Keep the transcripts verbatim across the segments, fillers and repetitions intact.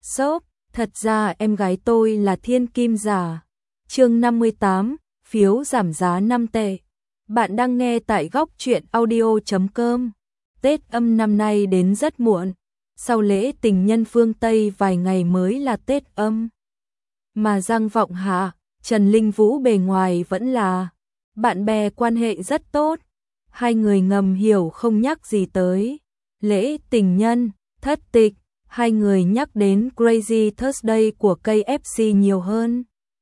Shop, thật ra em gái tôi là thiên kim giả. Chương năm mươi tám, phiếu giảm giá năm tệ. Bạn đang nghe tại góc truyện audio chấm com. Tết âm năm nay đến rất muộn. Sau lễ tình nhân phương Tây vài ngày mới là Tết âm. Mà Giang Vọng Hạ, Trần Linh Vũ bề ngoài vẫn là bạn bè quan hệ rất tốt. Hai người ngầm hiểu không nhắc gì tới lễ tình nhân, thất tịch. Hai người nhắc đến Crazy Thursday của ca ép xê nhiều hơn.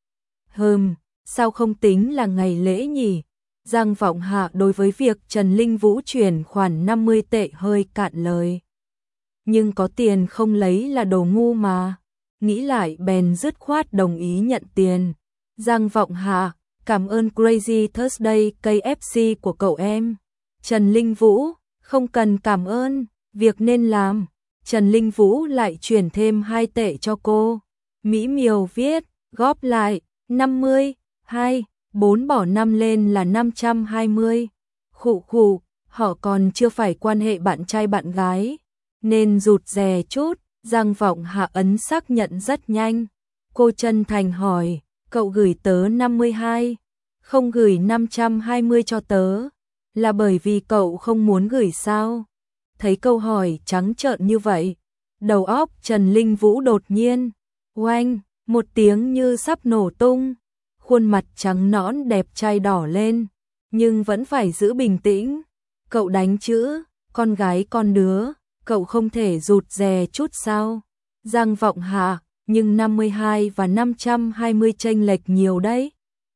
Hừm, sao không tính là ngày lễ nhỉ? Giang Vọng Hạ đối với việc Trần Linh Vũ chuyển khoản năm mươi tệ hơi cạn lời. Nhưng có tiền không lấy là đồ ngu mà. Nghĩ lại bèn dứt khoát đồng ý nhận tiền. Giang Vọng Hạ, cảm ơn Crazy Thursday ca ép xê của cậu em. Trần Linh Vũ, không cần cảm ơn, việc nên làm. Trần Linh Vũ lại chuyển thêm hai tệ cho cô. Mỹ Miều viết, góp lại, năm mươi, hai, bốn bỏ năm lên là năm trăm hai mươi. Khụ khụ, họ còn chưa phải quan hệ bạn trai bạn gái, nên rụt rè chút. Giang Vọng Hạ ấn xác nhận rất nhanh. Cô chân thành hỏi, cậu gửi tớ năm mươi hai, không gửi năm trăm hai mươi cho tớ, là bởi vì cậu không muốn gửi sao? Thấy câu hỏi trắng trợn như vậy, đầu óc Trần Linh Vũ đột nhiên oanh một tiếng như sắp nổ tung, khuôn mặt trắng nõn đẹp trai đỏ lên, nhưng vẫn phải giữ bình tĩnh. Cậu đánh chữ, con gái con đứa, cậu không thể rụt rè chút sao? Giang Vọng Hạ, nhưng năm mươi hai và năm trăm hai mươi chênh lệch nhiều đấy.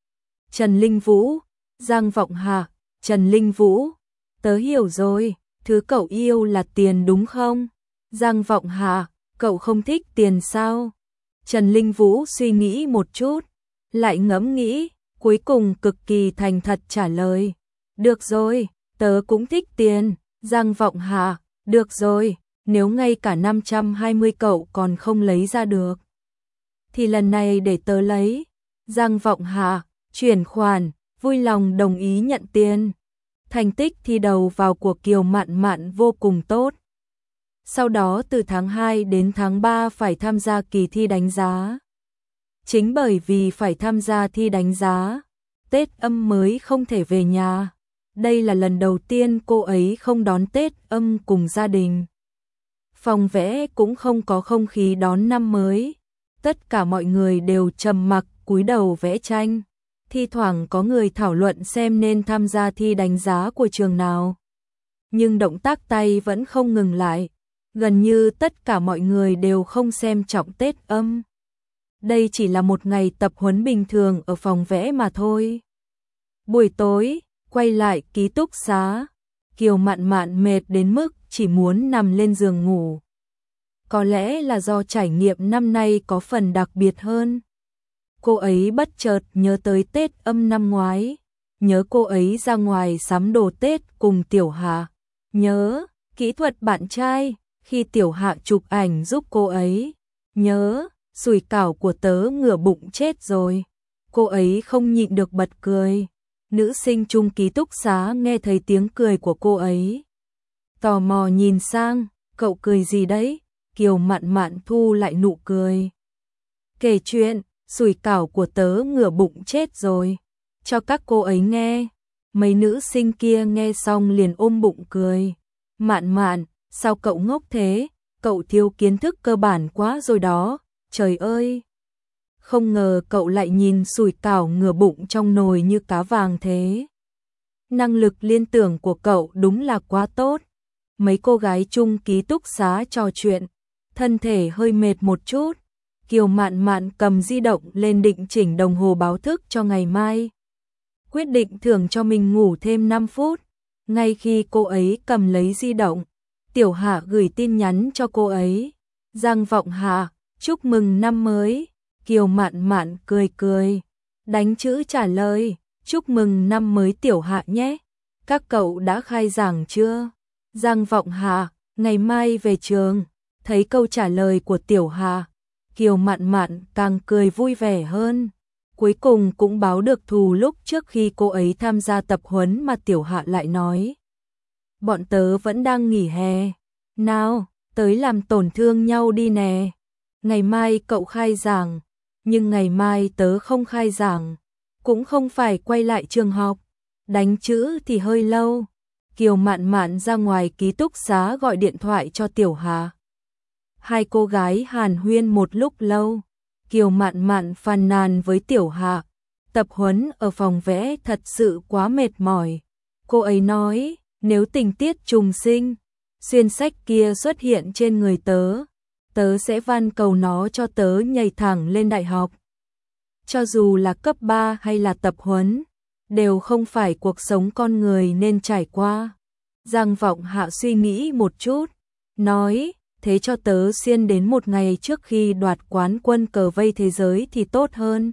Trần Linh Vũ, Giang Vọng Hạ, Trần Linh Vũ, tớ hiểu rồi. Thứ cậu yêu là tiền đúng không? Giang Vọng Hạ, cậu không thích tiền sao? Trần Linh Vũ suy nghĩ một chút, lại ngẫm nghĩ, cuối cùng cực kỳ thành thật trả lời. Được rồi, tớ cũng thích tiền. Giang Vọng Hạ, được rồi, nếu ngay cả năm trăm hai mươi cậu còn không lấy ra được, thì lần này để tớ lấy. Giang Vọng Hạ, chuyển khoản, vui lòng đồng ý nhận tiền. Thành tích thi đầu vào của Kiều Mạn Mạn vô cùng tốt. Sau đó từ tháng hai đến tháng ba phải tham gia kỳ thi đánh giá. Chính bởi vì phải tham gia thi đánh giá, Tết âm mới không thể về nhà. Đây là lần đầu tiên cô ấy không đón Tết âm cùng gia đình. Phòng vẽ cũng không có không khí đón năm mới. Tất cả mọi người đều trầm mặc cúi đầu vẽ tranh. Thi thoảng có người thảo luận xem nên tham gia thi đánh giá của trường nào. Nhưng động tác tay vẫn không ngừng lại. Gần như tất cả mọi người đều không xem trọng Tết âm. Đây chỉ là một ngày tập huấn bình thường ở phòng vẽ mà thôi. Buổi tối, quay lại ký túc xá. Kiều Mạn Mạn mệt đến mức chỉ muốn nằm lên giường ngủ. Có lẽ là do trải nghiệm năm nay có phần đặc biệt hơn. Cô ấy bất chợt nhớ tới Tết âm năm ngoái, nhớ cô ấy ra ngoài sắm đồ Tết cùng Tiểu Hạ, nhớ kỹ thuật bạn trai khi Tiểu Hạ chụp ảnh giúp cô ấy, nhớ sủi cảo của tớ ngửa bụng chết rồi. Cô ấy không nhịn được bật cười. Nữ sinh chung ký túc xá nghe thấy tiếng cười của cô ấy, tò mò nhìn sang, cậu cười gì đấy? Kiều Mạn Mạn thu lại nụ cười, kể chuyện sủi cảo của tớ ngửa bụng chết rồi cho các cô ấy nghe. Mấy nữ sinh kia nghe xong liền ôm bụng cười. Mạn Mạn, sao cậu ngốc thế? Cậu thiếu kiến thức cơ bản quá rồi đó. Trời ơi, không ngờ cậu lại nhìn sủi cảo ngửa bụng trong nồi như cá vàng thế. Năng lực liên tưởng của cậu đúng là quá tốt. Mấy cô gái chung ký túc xá trò chuyện, thân thể hơi mệt một chút. Kiều Mạn Mạn cầm di động lên định chỉnh đồng hồ báo thức cho ngày mai. Quyết định thưởng cho mình ngủ thêm năm phút. Ngay khi cô ấy cầm lấy di động, Tiểu Hạ gửi tin nhắn cho cô ấy. Giang Vọng Hạ, chúc mừng năm mới. Kiều Mạn Mạn cười cười, đánh chữ trả lời, chúc mừng năm mới Tiểu Hạ nhé. Các cậu đã khai giảng chưa? Giang Vọng Hạ, ngày mai về trường. Thấy câu trả lời của Tiểu Hạ, Kiều Mạn Mạn càng cười vui vẻ hơn. Cuối cùng cũng báo được thù lúc trước khi cô ấy tham gia tập huấn mà Tiểu Hạ lại nói. Bọn tớ vẫn đang nghỉ hè. Nào, tới làm tổn thương nhau đi nè. ngày mai cậu khai giảng, nhưng ngày mai tớ không khai giảng, cũng không phải quay lại trường học, đánh chữ thì hơi lâu. Kiều Mạn Mạn ra ngoài ký túc xá gọi điện thoại cho Tiểu Hà. Hai cô gái hàn huyên một lúc lâu, Kiều Mạn Mạn phàn nàn với Tiểu Hà, tập huấn ở phòng vẽ thật sự quá mệt mỏi. Cô ấy nói, nếu tình tiết trùng sinh, xuyên sách kia xuất hiện trên người tớ, tớ sẽ van cầu nó cho tớ nhảy thẳng lên đại học. Cho dù là cấp ba hay là tập huấn, đều không phải cuộc sống con người nên trải qua. Giang Vọng Hạ suy nghĩ một chút, nói, thế cho tớ xuyên đến một ngày trước khi đoạt quán quân cờ vây thế giới thì tốt hơn.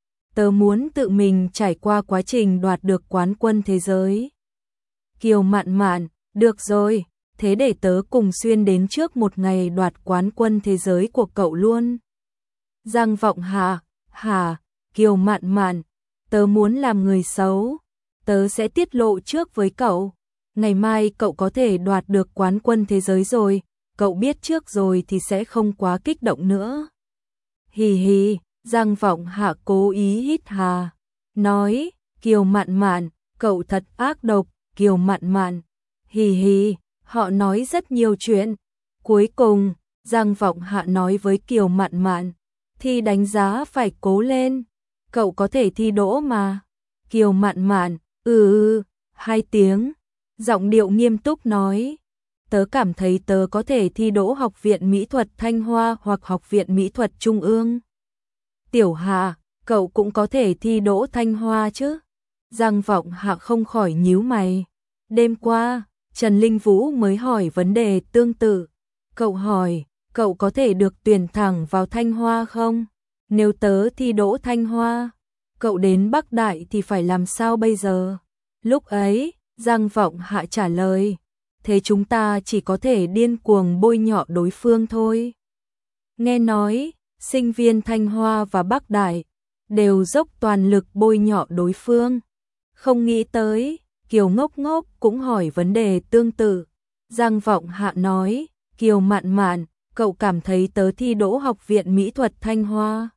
Tớ muốn tự mình trải qua quá trình đoạt được quán quân thế giới. Kiều Mạn Mạn, được rồi, thế để tớ cùng xuyên đến trước một ngày đoạt quán quân thế giới của cậu luôn. Giang Vọng Hạ, hả, Kiều Mạn Mạn, tớ muốn làm người xấu, tớ sẽ tiết lộ trước với cậu. Ngày mai cậu có thể đoạt được quán quân thế giới rồi, cậu biết trước rồi thì sẽ không quá kích động nữa. Hì hì, Giang Vọng Hạ cố ý hít hà, nói, Kiều Mạn Mạn, cậu thật ác độc. Kiều Mạn Mạn, hì hì, họ nói rất nhiều chuyện. Cuối cùng, Giang Vọng Hạ nói với Kiều Mạn Mạn, thi đánh giá phải cố lên, cậu có thể thi đỗ mà. Kiều Mạn Mạn, ừ ừ, hai tiếng, giọng điệu nghiêm túc nói, tớ cảm thấy tớ có thể thi đỗ Học viện Mỹ thuật Thanh Hoa hoặc Học viện Mỹ thuật Trung ương. Tiểu Hạ, cậu cũng có thể thi đỗ Thanh Hoa chứ? Giang Vọng Hạ không khỏi nhíu mày. Đêm qua, Trần Linh Vũ mới hỏi vấn đề tương tự. Cậu hỏi, cậu có thể được tuyển thẳng vào Thanh Hoa không? Nếu tớ thi đỗ Thanh Hoa, cậu đến Bắc Đại thì phải làm sao bây giờ? Lúc ấy, Giang Vọng Hạ trả lời, thế chúng ta chỉ có thể điên cuồng bôi nhọ đối phương thôi. Nghe nói, sinh viên Thanh Hoa và Bắc Đại đều dốc toàn lực bôi nhọ đối phương. Không nghĩ tới, Kiều Ngốc Ngốc cũng hỏi vấn đề tương tự. Giang Vọng Hạ nói, Kiều Mạn Mạn, cậu cảm thấy tớ thi đỗ Học viện Mỹ thuật Thanh Hoa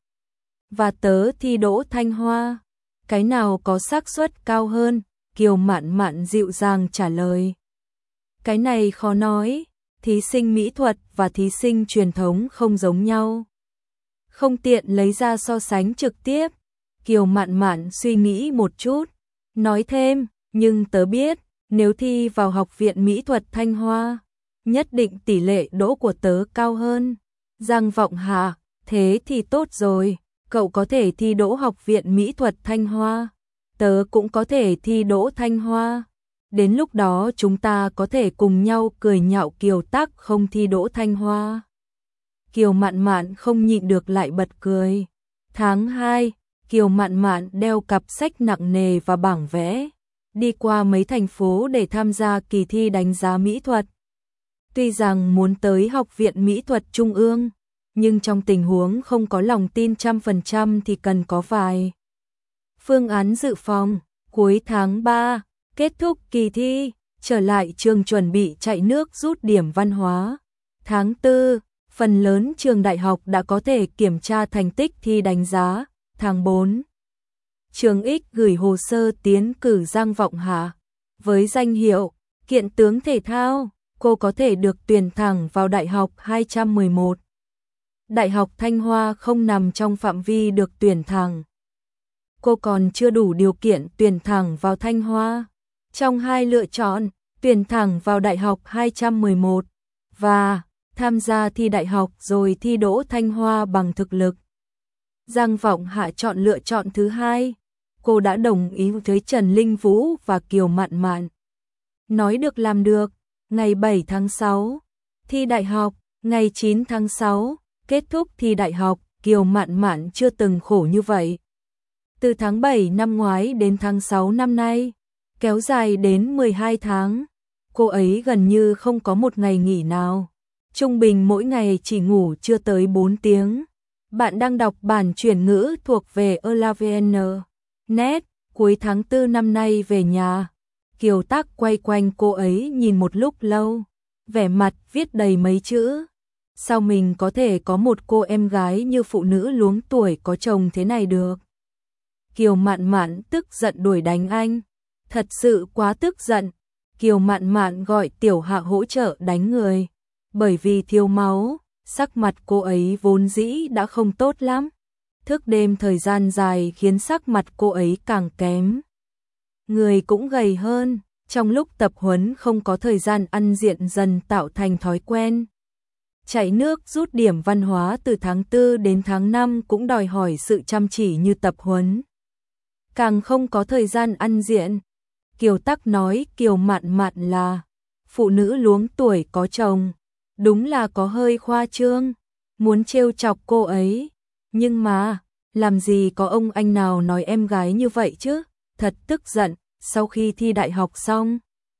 và tớ thi đỗ Thanh Hoa, cái nào có xác suất cao hơn? Kiều Mạn Mạn dịu dàng trả lời. Cái này khó nói, thí sinh mỹ thuật và thí sinh truyền thống không giống nhau. Không tiện lấy ra so sánh trực tiếp. Kiều Mạn Mạn suy nghĩ một chút, nói thêm, nhưng tớ biết, nếu thi vào Học viện Mỹ thuật Thanh Hoa, nhất định tỷ lệ đỗ của tớ cao hơn. Giang Vọng Hạ, thế thì tốt rồi, cậu có thể thi đỗ Học viện Mỹ thuật Thanh Hoa, tớ cũng có thể thi đỗ Thanh Hoa. Đến lúc đó chúng ta có thể cùng nhau cười nhạo Kiều Tắc không thi đỗ Thanh Hoa. Kiều Mạn Mạn không nhịn được lại bật cười. Tháng hai, Kiều Mạn Mạn đeo cặp sách nặng nề và bảng vẽ, đi qua mấy thành phố để tham gia kỳ thi đánh giá mỹ thuật. Tuy rằng muốn tới Học viện Mỹ thuật Trung ương, nhưng trong tình huống không có lòng tin trăm phần trăm thì cần có vài phương án dự phòng. Cuối tháng ba, kết thúc kỳ thi, trở lại trường chuẩn bị chạy nước rút điểm văn hóa. Tháng tư, phần lớn trường đại học đã có thể kiểm tra thành tích thi đánh giá. Tháng bốn, trường X gửi hồ sơ tiến cử Giang Vọng Hạ. Với danh hiệu kiện tướng thể thao, cô có thể được tuyển thẳng vào Đại học hai trăm mười một. Đại học Thanh Hoa không nằm trong phạm vi được tuyển thẳng. Cô còn chưa đủ điều kiện tuyển thẳng vào Thanh Hoa. Trong hai lựa chọn, tuyển thẳng vào Đại học hai trăm mười một và tham gia thi đại học rồi thi đỗ Thanh Hoa bằng thực lực, Giang Vọng Hạ chọn lựa chọn thứ hai. Cô đã đồng ý với Trần Linh Vũ và Kiều Mạn Mạn. Nói được làm được, ngày bảy tháng sáu, thi đại học, ngày chín tháng sáu, kết thúc thi đại học. Kiều Mạn Mạn chưa từng khổ như vậy. Từ tháng bảy năm ngoái đến tháng sáu năm nay, kéo dài đến mười hai tháng, cô ấy gần như không có một ngày nghỉ nào. Trung bình mỗi ngày chỉ ngủ chưa tới bốn tiếng. Bạn đang đọc bản chuyển ngữ thuộc về Elavn. Net, cuối tháng tư năm nay về nhà. Kiều Tắc quay quanh cô ấy nhìn một lúc lâu, vẻ mặt viết đầy mấy chữ. sao mình có thể có một cô em gái như phụ nữ luống tuổi có chồng thế này được. Kiều Mạn Mạn tức giận đuổi đánh anh, thật sự quá tức giận. Kiều Mạn Mạn gọi Tiểu Hạo hỗ trợ đánh người, bởi vì thiếu máu, sắc mặt cô ấy vốn dĩ đã không tốt lắm. Thức đêm thời gian dài khiến sắc mặt cô ấy càng kém. Người cũng gầy hơn, trong lúc tập huấn không có thời gian ăn diện dần tạo thành thói quen. Chạy nước rút điểm văn hóa từ tháng tư đến tháng năm cũng đòi hỏi sự chăm chỉ như tập huấn. Càng không có thời gian ăn diện. Kiều Tắc nói Kiều Mạn Mạn là phụ nữ luống tuổi có chồng, đúng là có hơi khoa trương, muốn trêu chọc cô ấy. Nhưng mà, làm gì có ông anh nào nói em gái như vậy chứ, thật tức giận. Sau khi thi đại học xong,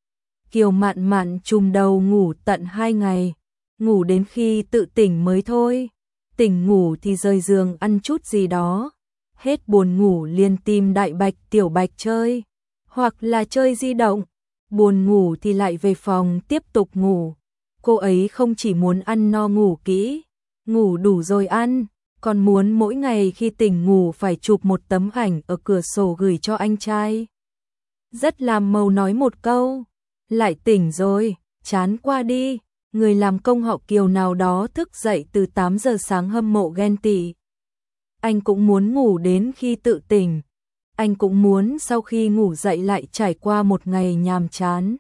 Kiều Mạn Mạn trùm đầu ngủ tận hai ngày, ngủ đến khi tự tỉnh mới thôi. Tỉnh ngủ thì rời giường ăn chút gì đó, hết buồn ngủ liền tìm Đại Bạch Tiểu Bạch chơi, hoặc là chơi di động. Buồn ngủ thì lại về phòng tiếp tục ngủ. Cô ấy không chỉ muốn ăn no ngủ kỹ, ngủ đủ rồi ăn, còn muốn mỗi ngày khi tỉnh ngủ phải chụp một tấm ảnh ở cửa sổ gửi cho anh trai. Rất làm màu nói một câu, lại tỉnh rồi, chán qua đi. Người làm công họ Kiều nào đó thức dậy từ tám giờ sáng hâm mộ ghen tị. Anh cũng muốn ngủ đến khi tự tỉnh. Anh cũng muốn sau khi ngủ dậy lại trải qua một ngày nhàm chán,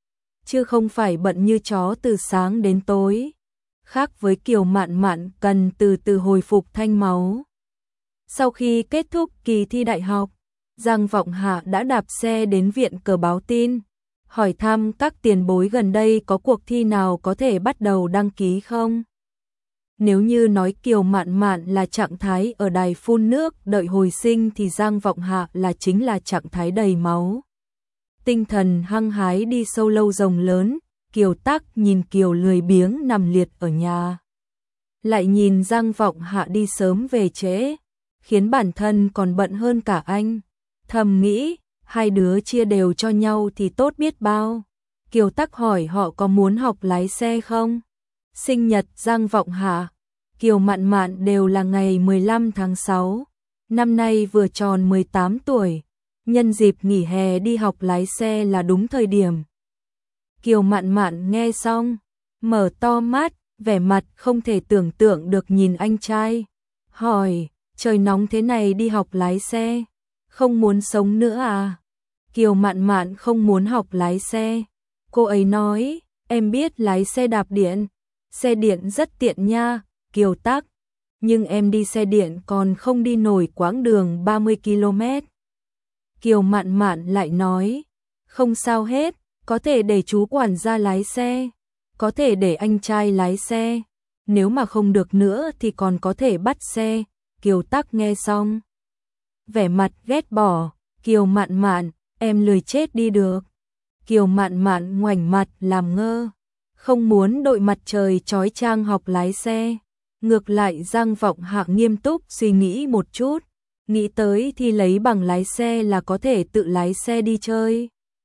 chứ không phải bận như chó từ sáng đến tối. Khác với Kiều Mạn Mạn cần từ từ hồi phục thanh máu. Sau khi kết thúc kỳ thi đại học, Giang Vọng Hạ đã đạp xe đến viện cờ báo tin, hỏi thăm các tiền bối gần đây có cuộc thi nào có thể bắt đầu đăng ký không. Nếu như nói Kiều Mạn Mạn là trạng thái ở đài phun nước đợi hồi sinh thì Giang Vọng Hạ là chính là trạng thái đầy máu. Tinh thần hăng hái đi sâu lâu rồng lớn. Kiều Tắc nhìn Kiều lười biếng nằm liệt ở nhà, lại nhìn Giang Vọng Hạ đi sớm về trễ, khiến bản thân còn bận hơn cả anh. Thầm nghĩ, hai đứa chia đều cho nhau thì tốt biết bao. Kiều Tắc hỏi họ có muốn học lái xe không? Sinh nhật Giang Vọng Hạ, Kiều Mạn Mạn đều là ngày mười lăm tháng sáu, năm nay vừa tròn mười tám tuổi, nhân dịp nghỉ hè đi học lái xe là đúng thời điểm. Kiều Mạn Mạn nghe xong, mở to mắt, vẻ mặt không thể tưởng tượng được nhìn anh trai, hỏi, trời nóng thế này đi học lái xe, không muốn sống nữa à? Kiều Mạn Mạn không muốn học lái xe. Cô ấy nói, em biết lái xe đạp điện, xe điện rất tiện nha, Kiều Tắc, nhưng em đi xe điện còn không đi nổi quãng đường ba mươi ki lô mét. Kiều Mạn Mạn lại nói, không sao hết, có thể để chú quản gia lái xe, có thể để anh trai lái xe, nếu mà không được nữa thì còn có thể bắt xe. Kiều Tắc nghe xong, vẻ mặt ghét bỏ, Kiều Mạn Mạn, em lười chết đi được. Kiều Mạn Mạn ngoảnh mặt làm ngơ, không muốn đội mặt trời chói chang học lái xe. Ngược lại Giang Vọng Hạ nghiêm túc suy nghĩ một chút, nghĩ tới thì lấy bằng lái xe là có thể tự lái xe đi chơi.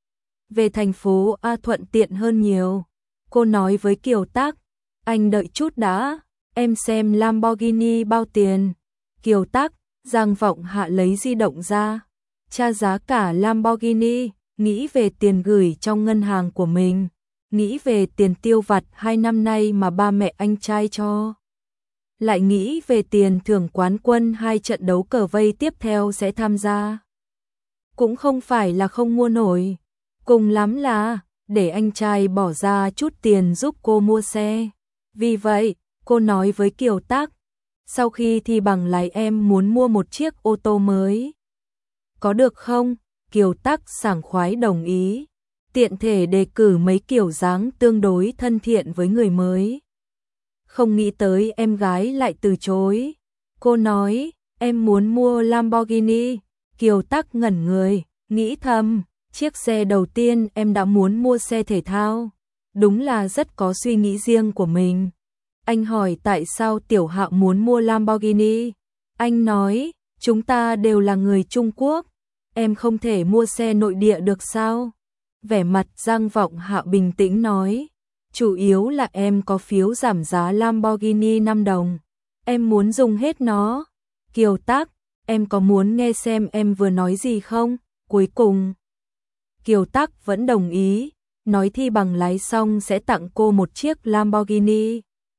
Về thành phố A thuận tiện hơn nhiều. Cô nói với Kiều Tắc, anh đợi chút đã, em xem Lamborghini bao tiền. Kiều Tắc, Giang Vọng Hạ lấy di động ra, tra giá cả Lamborghini, nghĩ về tiền gửi trong ngân hàng của mình, nghĩ về tiền tiêu vặt hai năm nay mà ba mẹ anh trai cho, lại nghĩ về tiền thưởng quán quân hai trận đấu cờ vây tiếp theo sẽ tham gia. Cũng không phải là không mua nổi, cùng lắm là để anh trai bỏ ra chút tiền giúp cô mua xe. Vì vậy, cô nói với Kiều Tắc, sau khi thi bằng lái em muốn mua một chiếc ô tô mới. Có được không? Kiều Tắc sảng khoái đồng ý, tiện thể đề cử mấy kiểu dáng tương đối thân thiện với người mới. Không nghĩ tới em gái lại từ chối. Cô nói, em muốn mua Lamborghini. Kiều Tắc ngẩn người, nghĩ thầm, chiếc xe đầu tiên em đã muốn mua xe thể thao. Đúng là rất có suy nghĩ riêng của mình. Anh hỏi tại sao Tiểu Hạo muốn mua Lamborghini. Anh nói, chúng ta đều là người Trung Quốc, em không thể mua xe nội địa được sao? Vẻ mặt Giang Vọng Hạ bình tĩnh nói, chủ yếu là em có phiếu giảm giá Lamborghini năm đồng. Em muốn dùng hết nó. Kiều Tác, em có muốn nghe xem em vừa nói gì không? Cuối cùng, Kiều Tác vẫn đồng ý, nói thi bằng lái xong sẽ tặng cô một chiếc Lamborghini.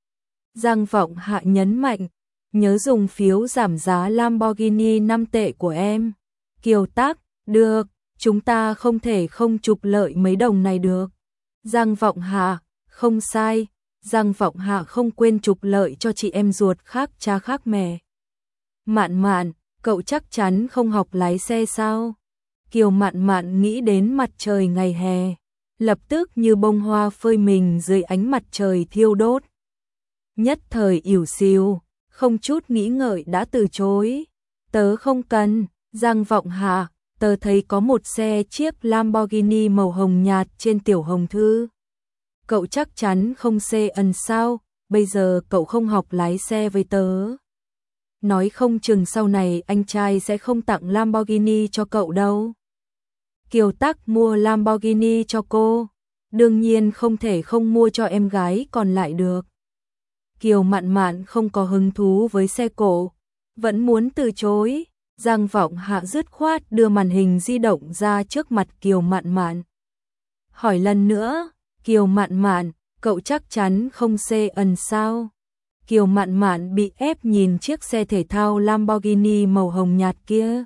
Giang Vọng Hạ nhấn mạnh, nhớ dùng phiếu giảm giá Lamborghini năm tệ của em. Kiều Tác, được, chúng ta không thể không trục lợi mấy đồng này được. Giang Vọng Hạ, không sai, Giang Vọng Hạ không quên trục lợi cho chị em ruột khác cha khác mẹ. Mạn Mạn, cậu chắc chắn không học lái xe sao? Kiều Mạn Mạn nghĩ đến mặt trời ngày hè, lập tức như bông hoa phơi mình dưới ánh mặt trời thiêu đốt. Nhất thời ỉu xìu, không chút nghĩ ngợi đã từ chối. Tớ không cần. Giang Vọng Hạ, tớ thấy có một xe chiếc Lamborghini màu hồng nhạt trên tiểu hồng thư. Cậu chắc chắn không xê ẩn sao, bây giờ cậu không học lái xe với tớ. Nói không chừng sau này anh trai sẽ không tặng Lamborghini cho cậu đâu. Kiều Tác mua Lamborghini cho cô, đương nhiên không thể không mua cho em gái còn lại được. Kiều Mạn Mạn không có hứng thú với xe cổ, vẫn muốn từ chối. Giang Vọng Hạ dứt khoát đưa màn hình di động ra trước mặt Kiều Mạn Mạn. Hỏi lần nữa, Kiều Mạn Mạn, cậu chắc chắn không xê ẩn sao? Kiều Mạn Mạn bị ép nhìn chiếc xe thể thao Lamborghini màu hồng nhạt kia.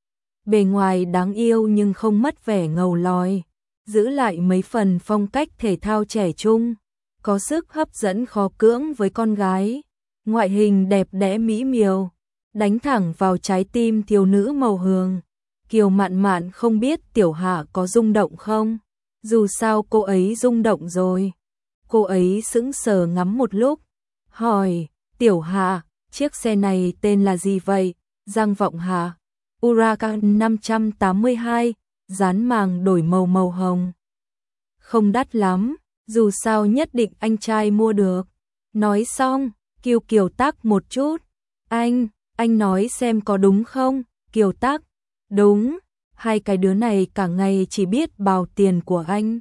Bề ngoài đáng yêu nhưng không mất vẻ ngầu lòi, giữ lại mấy phần phong cách thể thao trẻ trung, có sức hấp dẫn khó cưỡng với con gái. Ngoại hình đẹp đẽ mỹ miều, đánh thẳng vào trái tim thiếu nữ màu hường. Kiều Mạn Mạn không biết Tiểu Hạ có rung động không? Dù sao cô ấy rung động rồi. Cô ấy sững sờ ngắm một lúc, hỏi, Tiểu Hạ, chiếc xe này tên là gì vậy? Giang Vọng Hạ, Huracan năm trăm tám mươi hai, dán màng đổi màu màu hồng. Không đắt lắm, dù sao nhất định anh trai mua được. Nói xong, Kiều Kiều Tác một chút. Anh, anh nói xem có đúng không? Kiều Tác, đúng, hai cái đứa này cả ngày chỉ biết bào tiền của anh.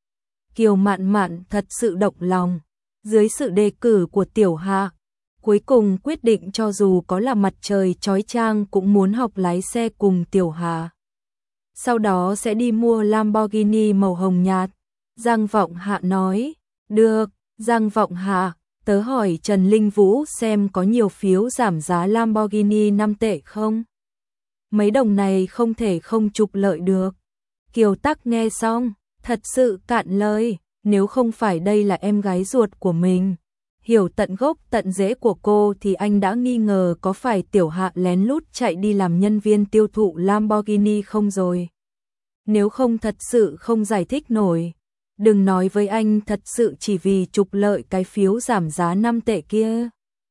Kiều Mạn Mạn thật sự động lòng, dưới sự đề cử của Tiểu Hạ, cuối cùng quyết định cho dù có là mặt trời chói chang cũng muốn học lái xe cùng Tiểu Hạ. Sau đó sẽ đi mua Lamborghini màu hồng nhạt. Giang Vọng Hạ nói, được. Giang Vọng Hạ, tớ hỏi Trần Linh Vũ xem có nhiều phiếu giảm giá Lamborghini năm tệ không? Mấy đồng này không thể không trục lợi được. Kiều Tác nghe xong, thật sự cạn lời, nếu không phải đây là em gái ruột của mình, hiểu tận gốc tận rễ của cô thì anh đã nghi ngờ có phải Tiểu Hạ lén lút chạy đi làm nhân viên tiêu thụ Lamborghini không rồi. Nếu không thật sự không giải thích nổi. Đừng nói với anh thật sự chỉ vì trục lợi cái phiếu giảm giá năm tệ kia.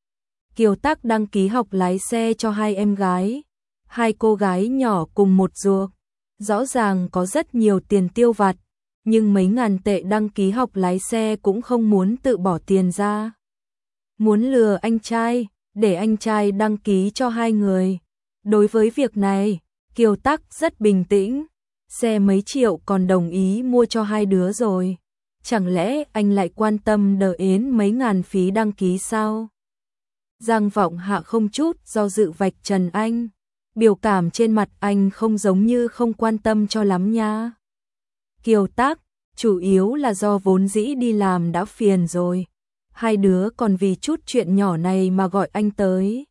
Kiều Tác đăng ký học lái xe cho hai em gái, hai cô gái nhỏ cùng một ruột, rõ ràng có rất nhiều tiền tiêu vặt, nhưng mấy ngàn tệ đăng ký học lái xe cũng không muốn tự bỏ tiền ra. Muốn lừa anh trai, để anh trai đăng ký cho hai người. Đối với việc này, Kiều Tác rất bình tĩnh. Xe mấy triệu còn đồng ý mua cho hai đứa rồi. Chẳng lẽ anh lại quan tâm đờ ến mấy ngàn phí đăng ký sao? Giang Vọng Hạ không chút do dự vạch trần anh. Biểu cảm trên mặt anh không giống như không quan tâm cho lắm nha. Kiều Tác, chủ yếu là do vốn dĩ đi làm đã phiền rồi. Hai đứa còn vì chút chuyện nhỏ này mà gọi anh tới.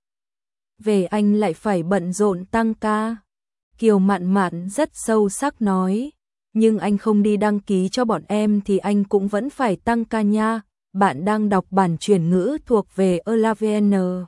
Về anh lại phải bận rộn tăng ca. Kiều Mạn Mạn rất sâu sắc nói, nhưng anh không đi đăng ký cho bọn em thì anh cũng vẫn phải tăng ca nha. Bạn đang đọc bản chuyển ngữ thuộc về Elavn.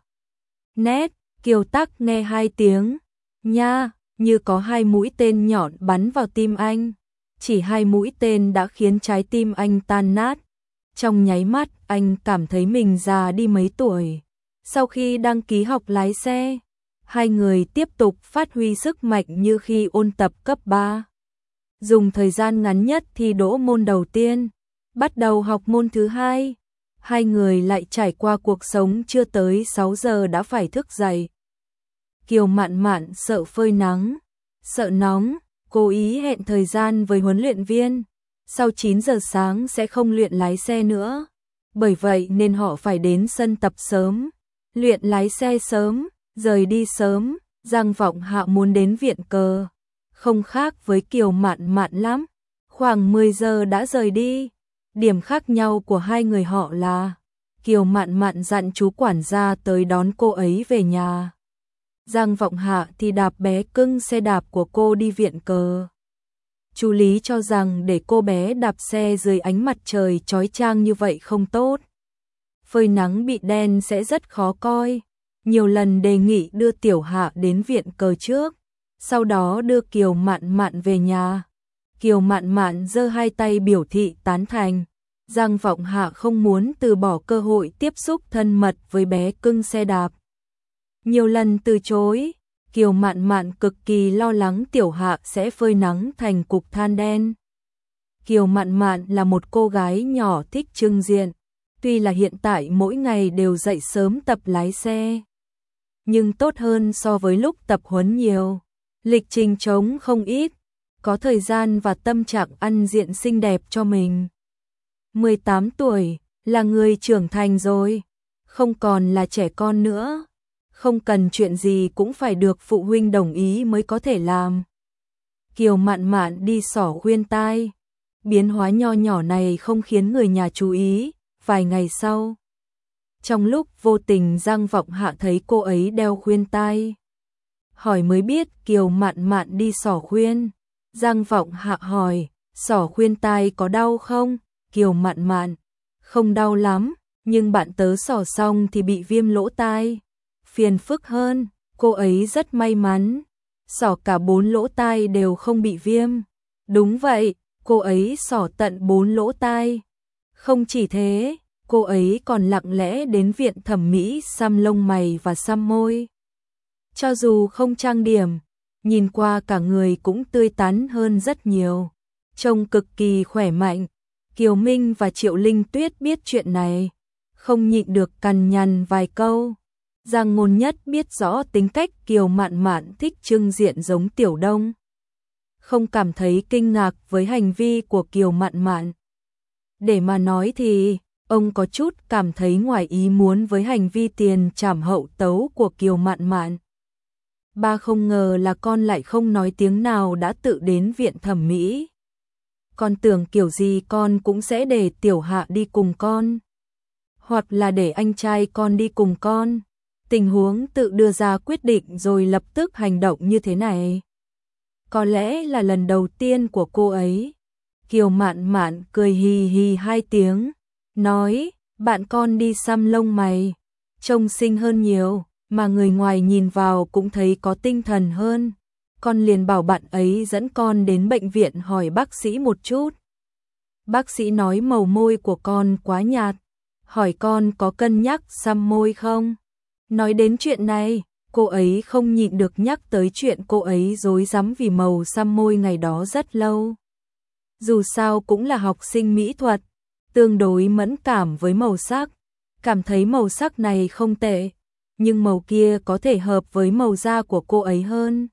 Net, Kiều Tác nghe hai tiếng, nha, như có hai mũi tên nhọn bắn vào tim anh. Chỉ hai mũi tên đã khiến trái tim anh tan nát. Trong nháy mắt anh cảm thấy mình già đi mấy tuổi. Sau khi đăng ký học lái xe, hai người tiếp tục phát huy sức mạnh như khi ôn tập cấp ba. Dùng thời gian ngắn nhất thi đỗ môn đầu tiên, bắt đầu học môn thứ hai. Hai người lại trải qua cuộc sống chưa tới sáu giờ đã phải thức dậy. Kiều Mạn Mạn sợ phơi nắng, sợ nóng, cố ý hẹn thời gian với huấn luyện viên. sau chín giờ sáng sẽ không luyện lái xe nữa. Bởi vậy nên họ phải đến sân tập sớm, luyện lái xe sớm, rời đi sớm. Giang Vọng Hạ muốn đến viện cờ, không khác với Kiều Mạn Mạn lắm. Khoảng mười giờ đã rời đi. Điểm khác nhau của hai người họ là Kiều Mạn Mạn dặn chú quản gia tới đón cô ấy về nhà. Giang Vọng Hạ thì đạp bé cưng xe đạp của cô đi viện cờ. Chú Lý cho rằng để cô bé đạp xe dưới ánh mặt trời chói chang như vậy không tốt. Phơi nắng bị đen sẽ rất khó coi. Nhiều lần đề nghị đưa Tiểu Hạ đến viện cờ trước, sau đó đưa Kiều Mạn Mạn về nhà. Kiều Mạn Mạn giơ hai tay biểu thị tán thành. Giang Vọng Hạ không muốn từ bỏ cơ hội tiếp xúc thân mật với bé cưng xe đạp. Nhiều lần từ chối, Kiều Mạn Mạn cực kỳ lo lắng Tiểu Hạ sẽ phơi nắng thành cục than đen. Kiều Mạn Mạn là một cô gái nhỏ thích trưng diện, tuy là hiện tại mỗi ngày đều dậy sớm tập lái xe, nhưng tốt hơn so với lúc tập huấn nhiều. Lịch trình trống không ít, có thời gian và tâm trạng ăn diện xinh đẹp cho mình. mười tám tuổi, là người trưởng thành rồi, không còn là trẻ con nữa. Không cần chuyện gì cũng phải được phụ huynh đồng ý mới có thể làm. Kiều Mạn Mạn đi xỏ khuyên tai. Biến hóa nho nhỏ này không khiến người nhà chú ý. Vài ngày sau, trong lúc vô tình Giang Vọng Hạ thấy cô ấy đeo khuyên tai. Hỏi mới biết Kiều Mạn Mạn đi xỏ khuyên. Giang Vọng Hạ hỏi, xỏ khuyên tai có đau không? Kiều Mạn Mạn, không đau lắm, nhưng bạn tớ xỏ xong thì bị viêm lỗ tai. Phiền phức hơn, cô ấy rất may mắn. Xỏ cả bốn lỗ tai đều không bị viêm. Đúng vậy, cô ấy xỏ tận bốn lỗ tai. Không chỉ thế, cô ấy còn lặng lẽ đến viện thẩm mỹ xăm lông mày và xăm môi. Cho dù không trang điểm, nhìn qua cả người cũng tươi tắn hơn rất nhiều. Trông cực kỳ khỏe mạnh. Kiều Minh và Triệu Linh Tuyết biết chuyện này, không nhịn được cằn nhằn vài câu. Giang Ngôn Nhất biết rõ tính cách Kiều Mạn Mạn thích trưng diện giống Tiểu Đông, không cảm thấy kinh ngạc với hành vi của Kiều Mạn Mạn. Để mà nói thì, ông có chút cảm thấy ngoài ý muốn với hành vi tiền trảm hậu tấu của Kiều Mạn Mạn. Ba không ngờ là con lại không nói tiếng nào đã tự đến viện thẩm mỹ. Con tưởng kiểu gì con cũng sẽ để Tiểu Hạ đi cùng con, hoặc là để anh trai con đi cùng con. Tình huống tự đưa ra quyết định rồi lập tức hành động như thế này, có lẽ là lần đầu tiên của cô ấy. Kiều Mạn Mạn cười hì hì hai tiếng, nói, bạn con đi xăm lông mày, trông xinh hơn nhiều, mà người ngoài nhìn vào cũng thấy có tinh thần hơn. Con liền bảo bạn ấy dẫn con đến bệnh viện hỏi bác sĩ một chút. Bác sĩ nói màu môi của con quá nhạt, hỏi con có cân nhắc xăm môi không? Nói đến chuyện này, cô ấy không nhịn được nhắc tới chuyện cô ấy rối rắm vì màu xăm môi ngày đó rất lâu. Dù sao cũng là học sinh mỹ thuật, tương đối mẫn cảm với màu sắc, cảm thấy màu sắc này không tệ, nhưng màu kia có thể hợp với màu da của cô ấy hơn.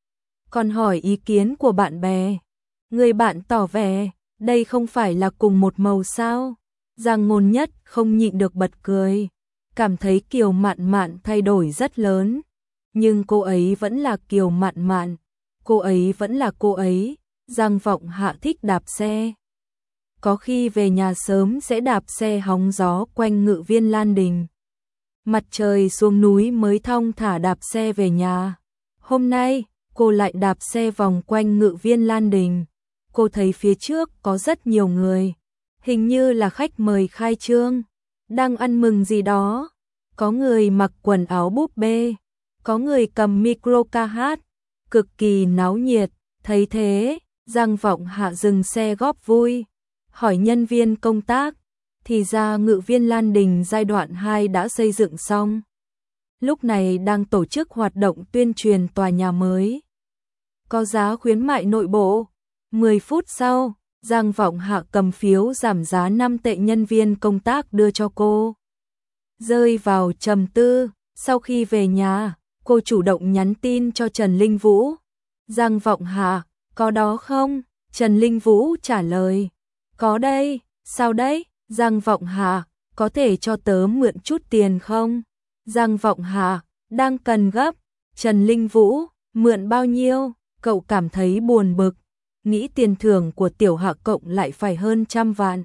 Còn hỏi ý kiến của bạn bè, người bạn tỏ vẻ, đây không phải là cùng một màu sao? Giang Ngôn Nhất không nhịn được bật cười, cảm thấy Kiều Mạn Mạn thay đổi rất lớn, nhưng cô ấy vẫn là Kiều Mạn Mạn, cô ấy vẫn là cô ấy. Giang Vọng Hạ thích đạp xe, có khi về nhà sớm sẽ đạp xe hóng gió quanh Ngự Viên Lan Đình. Mặt trời xuống núi mới thong thả đạp xe về nhà. Hôm nay, cô lại đạp xe vòng quanh Ngự Viên Lan Đình. Cô thấy phía trước có rất nhiều người, hình như là khách mời khai trương, đang ăn mừng gì đó. Có người mặc quần áo búp bê, có người cầm micro ca hát, cực kỳ náo nhiệt. Thấy thế, Giang Vọng Hạ dừng xe góp vui, hỏi nhân viên công tác, thì ra Ngự Viên Lan Đình giai đoạn hai đã xây dựng xong. Lúc này đang tổ chức hoạt động tuyên truyền tòa nhà mới. Có giá khuyến mại nội bộ. mười phút sau, Giang Vọng Hạ cầm phiếu giảm giá năm tệ nhân viên công tác đưa cho cô. Rơi vào trầm tư, sau khi về nhà, cô chủ động nhắn tin cho Trần Linh Vũ. Giang Vọng Hạ, có đó không? Trần Linh Vũ trả lời, Có đây, sao đấy? Giang Vọng Hà, có thể cho tớ mượn chút tiền không? Giang Vọng Hà, đang cần gấp. Trần Linh Vũ, mượn bao nhiêu? Cậu cảm thấy buồn bực, nghĩ tiền thưởng của Tiểu Hạ cộng lại phải hơn trăm vạn.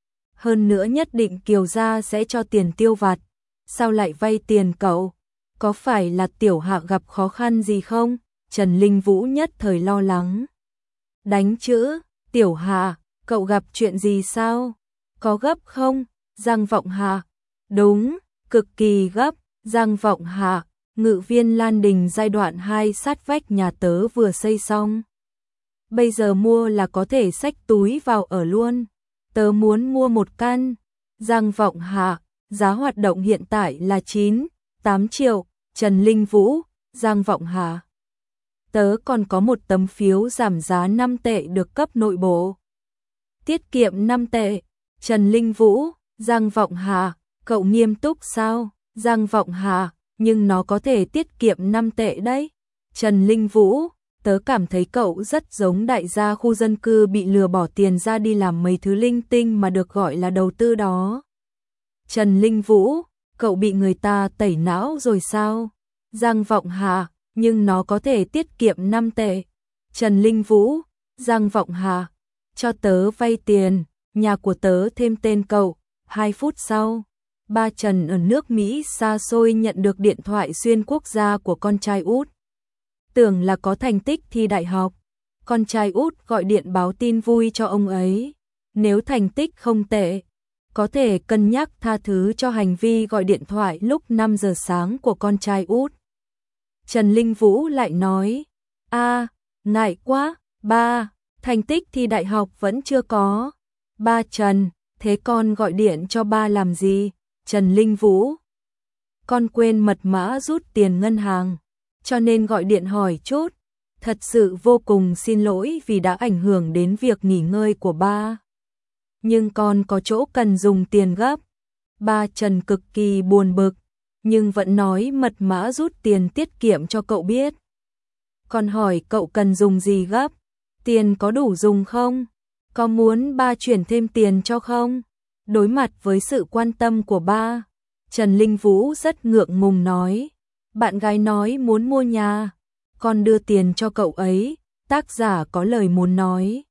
Hơn nữa nhất định Kiều gia sẽ cho tiền tiêu vặt, sao lại vay tiền cậu? Có phải là Tiểu Hạ gặp khó khăn gì không? Trần Linh Vũ nhất thời lo lắng. Đánh chữ, Tiểu Hạ, cậu gặp chuyện gì sao? Có gấp không? Giang Vọng Hà, đúng, cực kỳ gấp. Giang Vọng Hà, Ngự viên Lan Đình giai đoạn hai sát vách nhà tớ vừa xây xong. Bây giờ mua là có thể xách túi vào ở luôn. Tớ muốn mua một căn. Giang Vọng Hà, giá hoạt động hiện tại là chín, tám triệu. Trần Linh Vũ, Giang Vọng Hà, tớ còn có một tấm phiếu giảm giá năm tệ được cấp nội bộ. Tiết kiệm năm tệ. Trần Linh Vũ, Giang Vọng Hà, cậu nghiêm túc sao? Giang Vọng Hà, nhưng nó có thể tiết kiệm năm tệ đấy. Trần Linh Vũ, tớ cảm thấy cậu rất giống đại gia khu dân cư bị lừa bỏ tiền ra đi làm mấy thứ linh tinh mà được gọi là đầu tư đó. Trần Linh Vũ, cậu bị người ta tẩy não rồi sao? Giang Vọng Hà, nhưng nó có thể tiết kiệm năm tệ. Trần Linh Vũ, Giang Vọng Hà, cho tớ vay tiền, nhà của tớ thêm tên cậu. Hai phút sau, ba Trần ở nước Mỹ xa xôi nhận được điện thoại xuyên quốc gia của con trai út. Tưởng là có thành tích thi đại học, con trai út gọi điện báo tin vui cho ông ấy. Nếu thành tích không tệ, có thể cân nhắc tha thứ cho hành vi gọi điện thoại lúc năm giờ sáng của con trai út. Trần Linh Vũ lại nói, a, ngại quá, ba, thành tích thi đại học vẫn chưa có. Ba Trần, thế con gọi điện cho ba làm gì? Trần Linh Vũ, con quên mật mã rút tiền ngân hàng, cho nên gọi điện hỏi chút. Thật sự vô cùng xin lỗi vì đã ảnh hưởng đến việc nghỉ ngơi của ba. Nhưng con có chỗ cần dùng tiền gấp. Ba Trần cực kỳ buồn bực, nhưng vẫn nói mật mã rút tiền tiết kiệm cho cậu biết. Con hỏi cậu cần dùng gì gấp? Tiền có đủ dùng không? Có muốn ba chuyển thêm tiền cho không? Đối mặt với sự quan tâm của ba, Trần Linh Vũ rất ngượng ngùng nói, bạn gái nói muốn mua nhà, con đưa tiền cho cậu ấy. Tác giả có lời muốn nói.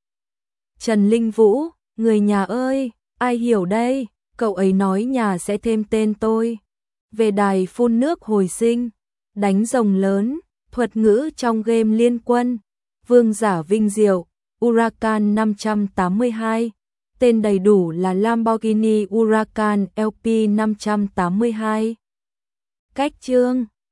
Trần Linh Vũ, người nhà ơi, ai hiểu đây? Cậu ấy nói nhà sẽ thêm tên tôi. Về đài phun nước hồi sinh, đánh rồng lớn, thuật ngữ trong game Liên Quân, Vương giả vinh diệu, Huracan năm trăm tám mươi hai, tên đầy đủ là Lamborghini Huracan L P năm trăm tám mươi hai. Cách chương